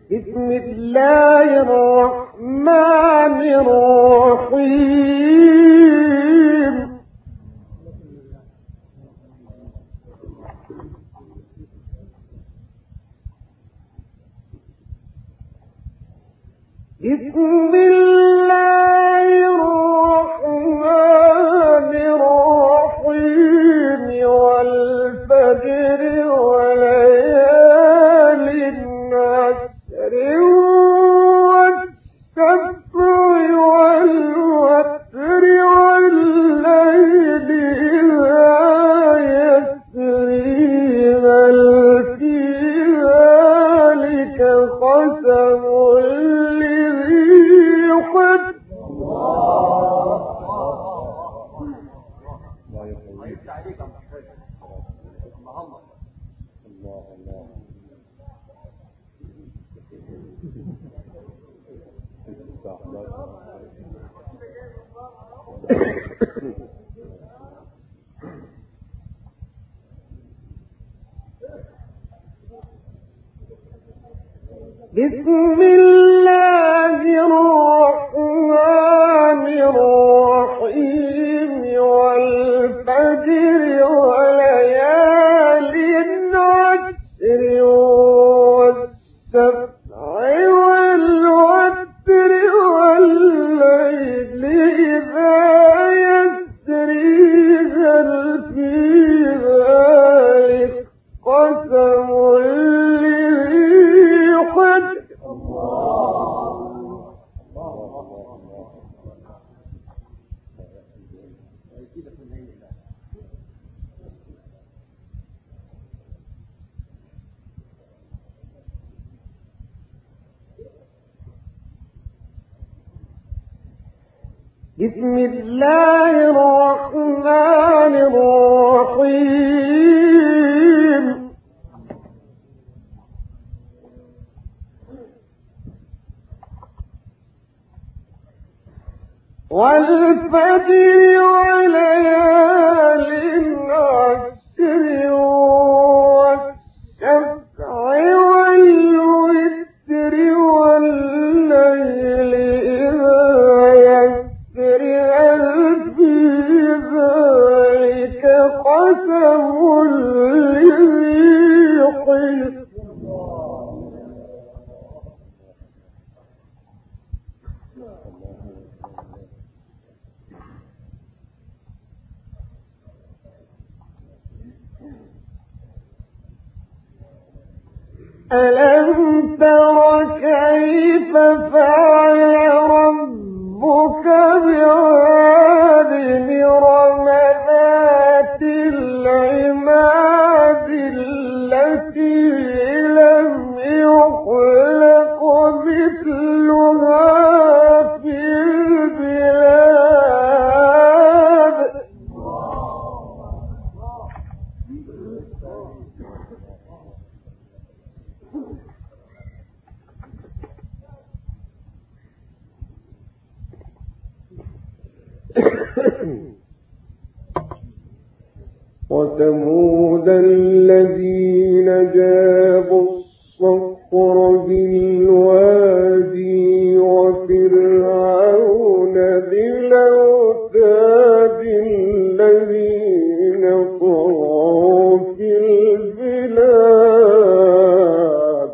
بسم الله الرحمن الرحيم بسم الله الرحمن الرحيم والفجر وليال العشر والشفع والوتر والليل إذا يسري هل في ذلك قسم بسم الله الرحمن الرحيم والفجر وليال عشر والشفع والوتر والليل إذا يسري هل في ذلك قسم بسم الله الرحمن الرحيم والفجر وليال عشر والشفع والوتر والليل إذا يسري هل في ذلك قسم لذي حجر ألم تر كيف فعل ربك بعاد إرم ذات العماد التي لم يخلق مثلها في البلاد وثمود الذين جابوا الصخر بالوادي وفرعون ذي الأوتاد الذين طغوا في البلاد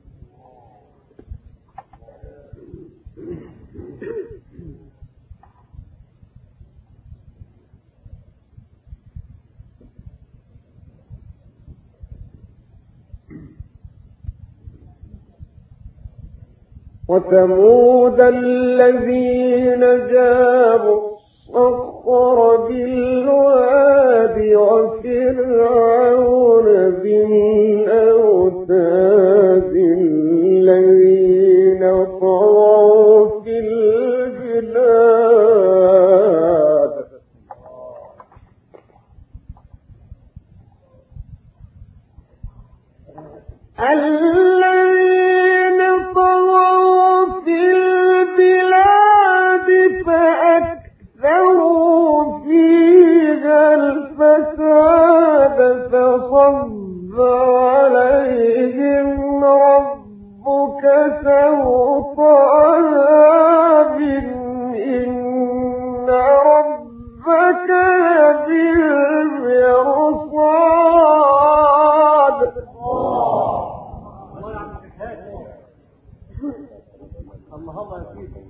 وثمود الذين جابوا الصخر بالواد وفرعون ذي الأوتاد الذين طغوا في البلاد الذين طغوا في البلاد فأكثروا فيها الفساد فصب عليهم سوط عذاب إن ربك لبالمرصاد. اللهم يا سيدي.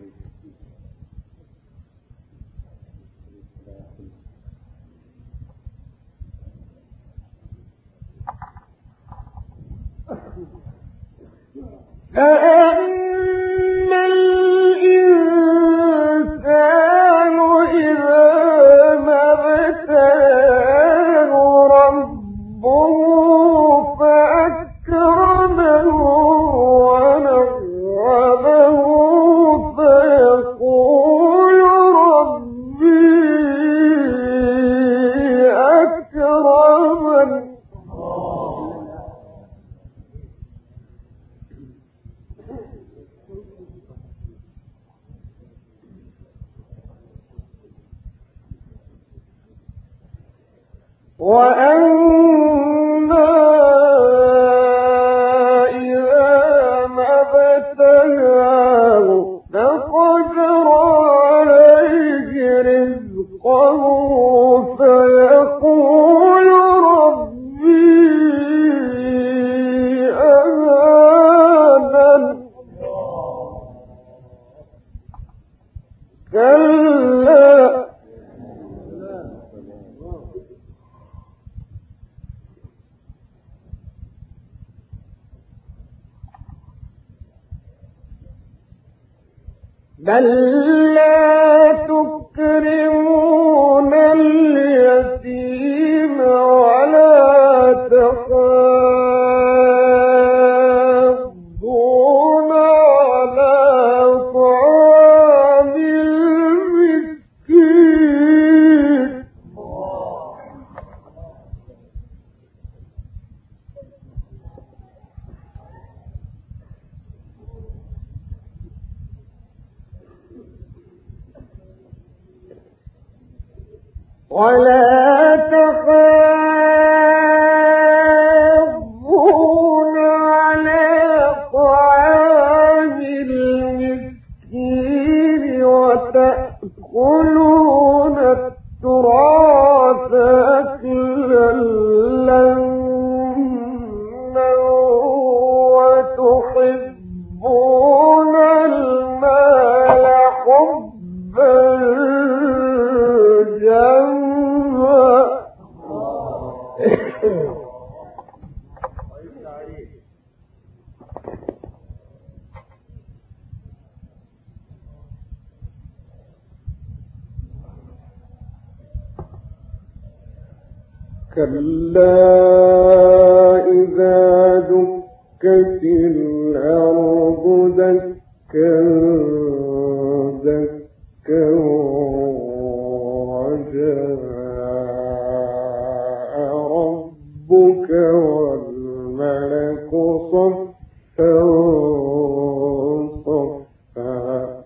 فأما الإنسان إذا ما ابتلاه ربه فأكرمه ونعمه فيقول ربي أكرمن. وأما إذا ما ابتلاه فقدر عليه رزقه فيقول ربي أهانن. كلا بل لا تكرمون اليتيم ولا تحاضون على طعام المسكين. ولا تحاضون على طعام المسكين وتأكلون التراث أكلا لما وتحبون المال حبا جما. كلا إذا دكت الأرض دكا دكا وجاء ربك والملك صفا صفا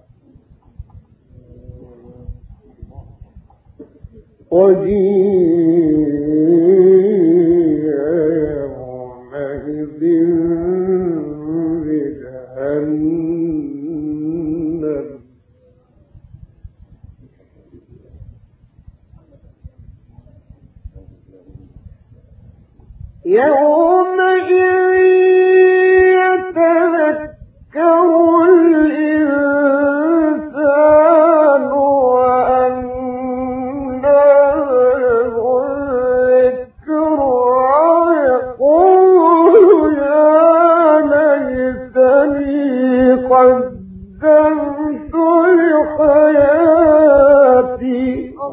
وجيء يومئذ بجهنم يومئذ يتذكر الإنسان وأنى له الذكر ويقول يا ليتني قدمت لحياتي.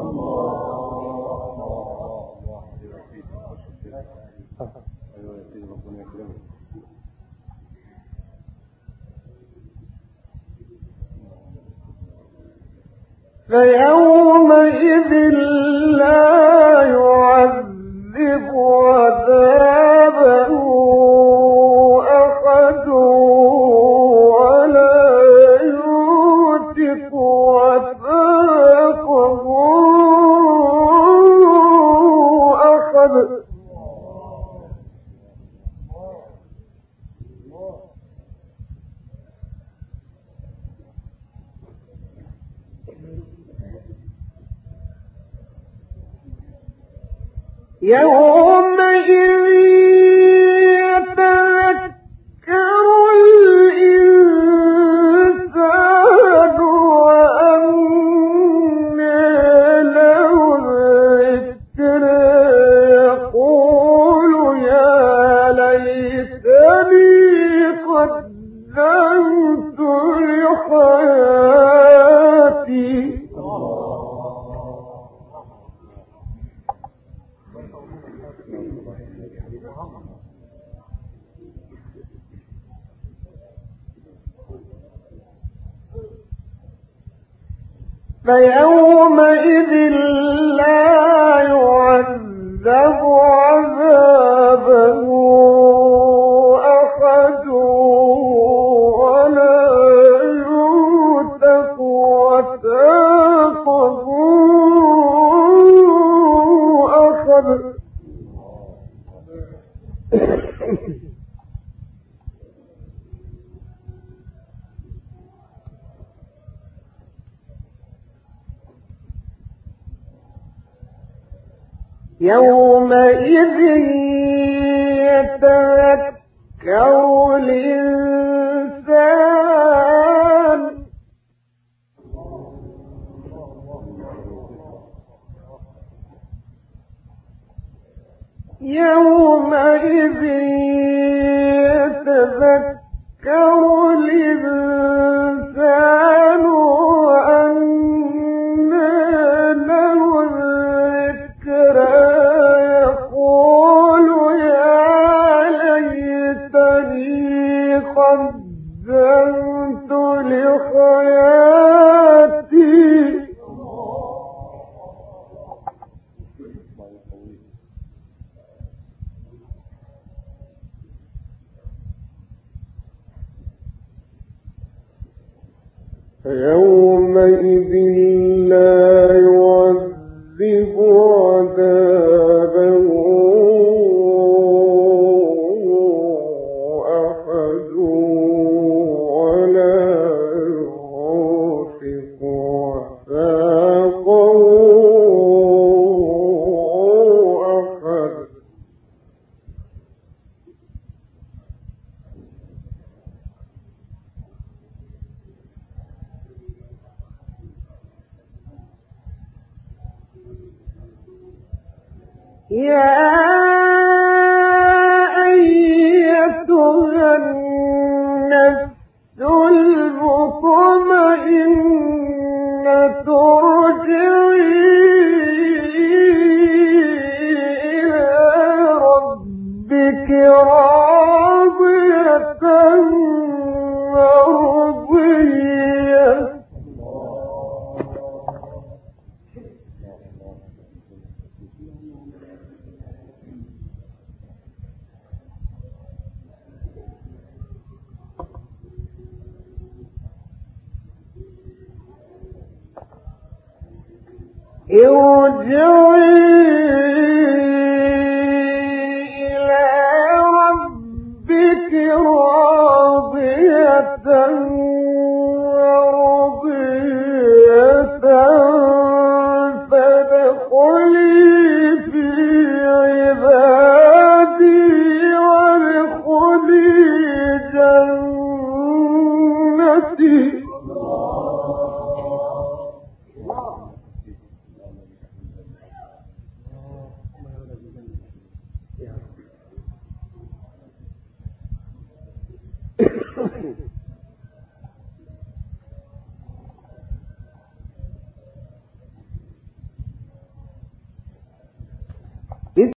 فيومئذ لا يعذب عذابه أحد ولا يوثق وثاقه أحد. يومئذ يتذكر الإنسان وأنى له الذكر يقول يا ليتني قدمت لحياتي فيومئذ لا يعذب عذابه أحد ولا يوثق وثاقه أحد يومئذ يتذكر الإنسان يومئذ يتذكر الإنسان وأنى له الذكرى يقول يا ليتني قدمت لحياتي فيومئذ لا يعذب عذابه أحد ولا يوثق وثاقه أحد يا أيتها النفس المطمئنة ارجعي إلى ربك راضية مرضية ارجعي إلى ربك راضية مرضية فادخلي في عبادي وادخلي جنتي